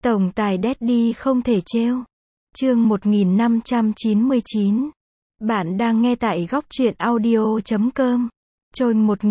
Tổng tài Daddy không thể trêu. Chương 1599. Bạn đang nghe tại góc truyện audio.com. Trôi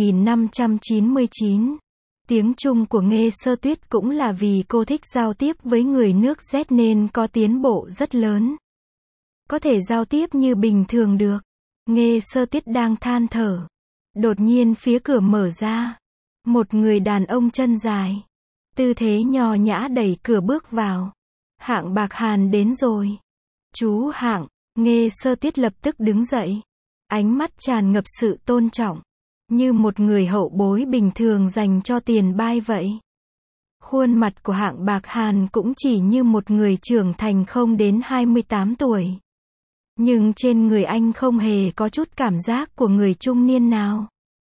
1599. Tiếng Trung của Nghê Sơ Tuyết cũng là vì cô thích giao tiếp với người nước Z nên có tiến bộ rất lớn. Có thể giao tiếp như bình thường được. Nghê Sơ Tuyết đang than thở. Đột nhiên phía cửa mở ra. Một người đàn ông chân dài, tư thế nho nhã đẩy cửa bước vào. Hạng Bạc Hàn đến rồi. Chú Hạng. Nghê Sơ Tuyết lập tức đứng dậy. Ánh mắt tràn ngập sự tôn trọng. Như một người hậu bối bình thường dành cho tiền bai vậy. Khuôn mặt của Hạng Bạc Hàn cũng chỉ như một người trưởng thành không đến 28 tuổi. Nhưng trên người anh không hề có chút cảm giác của người trung niên nào.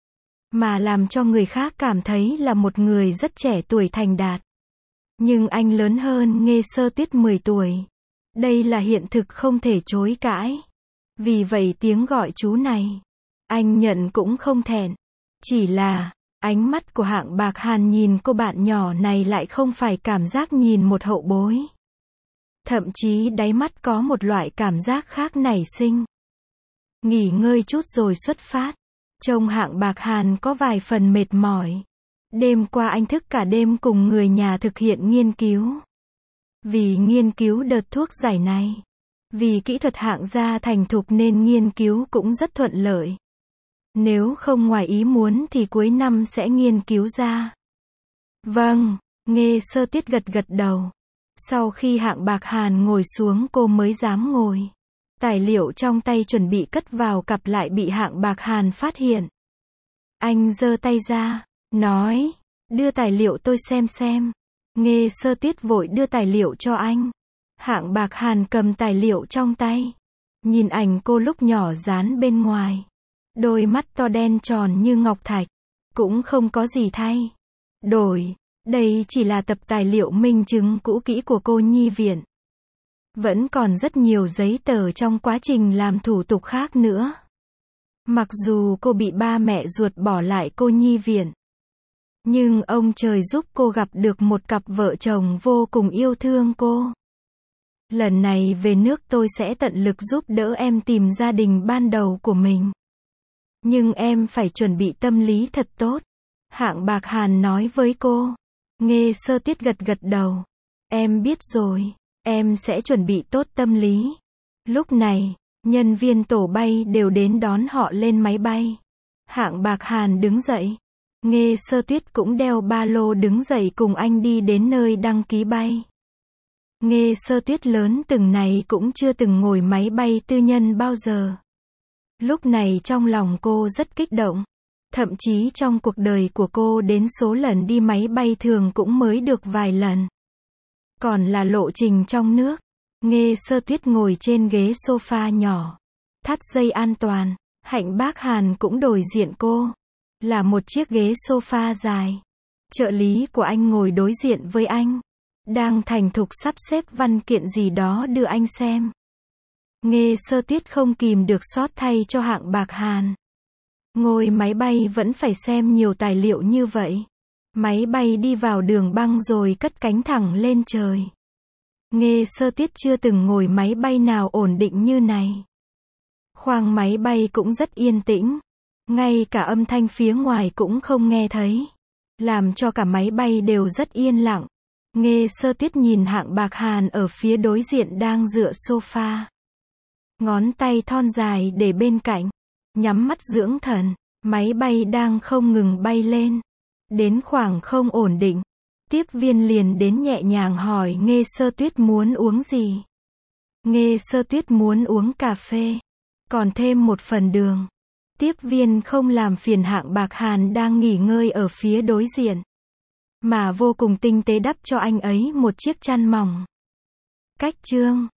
Mà làm cho người khác cảm thấy là một người rất trẻ tuổi thành đạt. Nhưng anh lớn hơn Nghê Sơ Tuyết 10 tuổi. Đây là hiện thực không thể chối cãi. Vì vậy tiếng gọi chú này, anh nhận cũng không thẹn. Chỉ là, ánh mắt của Hạng Bạc Hàn nhìn cô bạn nhỏ này lại không phải cảm giác nhìn một hậu bối. Thậm chí đáy mắt có một loại cảm giác khác nảy sinh. Nghỉ ngơi chút rồi xuất phát. Trông Hạng Bạc Hàn có vài phần mệt mỏi. Đêm qua anh thức cả đêm cùng người nhà thực hiện nghiên cứu. Vì nghiên cứu đợt thuốc giải này. Vì kỹ thuật Hạng gia thành thục nên nghiên cứu cũng rất thuận lợi. Nếu không ngoài ý muốn thì cuối năm sẽ nghiên cứu ra. Vâng, Nghê Sơ Tuyết gật gật đầu. Sau khi Hạng Bạc Hàn ngồi xuống cô mới dám ngồi. Tài liệu trong tay chuẩn bị cất vào cặp lại bị Hạng Bạc Hàn phát hiện. Anh giơ tay ra, nói, đưa tài liệu tôi xem. Nghê Sơ Tuyết vội đưa tài liệu cho anh. Hạng Bạc Hàn cầm tài liệu trong tay. Nhìn ảnh cô lúc nhỏ dán bên ngoài. Đôi mắt to đen tròn như ngọc thạch. Cũng không có gì thay đổi. Đây chỉ là tập tài liệu minh chứng cũ kỹ của cô nhi viện. Vẫn còn rất nhiều giấy tờ trong quá trình làm thủ tục khác nữa. Mặc dù cô bị ba mẹ ruột bỏ lại cô nhi viện. Nhưng ông trời giúp cô gặp được một cặp vợ chồng vô cùng yêu thương cô. Lần này về nước tôi sẽ tận lực giúp đỡ em tìm gia đình ban đầu của mình. Nhưng em phải chuẩn bị tâm lý thật tốt. Hạng Bạc Hàn nói với cô. Nghê Sơ Tuyết gật gật đầu. Em biết rồi. Em sẽ chuẩn bị tốt tâm lý. Lúc này, nhân viên tổ bay đều đến đón họ lên máy bay. Hạng Bạc Hàn đứng dậy. Nghê Sơ Tuyết cũng đeo ba lô đứng dậy cùng anh đi đến nơi đăng ký bay. Nghê Sơ Tuyết lớn từng này cũng chưa từng ngồi máy bay tư nhân bao giờ. Lúc này trong lòng cô rất kích động. Thậm chí trong cuộc đời của cô đến số lần đi máy bay thường cũng mới được vài lần. Còn là lộ trình trong nước. Nghê Sơ Tuyết ngồi trên ghế sofa nhỏ. Thắt dây an toàn. Hạng Bác Hàn cũng đối diện cô. Là một chiếc ghế sofa dài. Trợ lý của anh ngồi đối diện với anh. Đang thành thục sắp xếp văn kiện gì đó đưa anh xem. Nghê Sơ Tuyết không kìm được xót thay cho Hạng Bạc Hàn. Ngồi máy bay vẫn phải xem nhiều tài liệu như vậy. Máy bay đi vào đường băng rồi cất cánh thẳng lên trời. Nghê Sơ Tuyết chưa từng ngồi máy bay nào ổn định như này. Khoang máy bay cũng rất yên tĩnh. Ngay cả âm thanh phía ngoài cũng không nghe thấy. Làm cho cả máy bay đều rất yên lặng. Nghê Sơ Tuyết nhìn Hạng Bạc Hàn ở phía đối diện đang dựa sofa. Ngón tay thon dài để bên cạnh. Nhắm mắt dưỡng thần. Máy bay đang không ngừng bay lên. Đến khoảng không ổn định. Tiếp viên liền đến nhẹ nhàng hỏi Nghê Sơ Tuyết muốn uống gì. Nghê Sơ Tuyết muốn uống cà phê. Còn thêm một phần đường. Tiếp viên không làm phiền Hạng Bạc Hàn đang nghỉ ngơi ở phía đối diện. Mà vô cùng tinh tế đắp cho anh ấy một chiếc chăn mỏng. Cách chương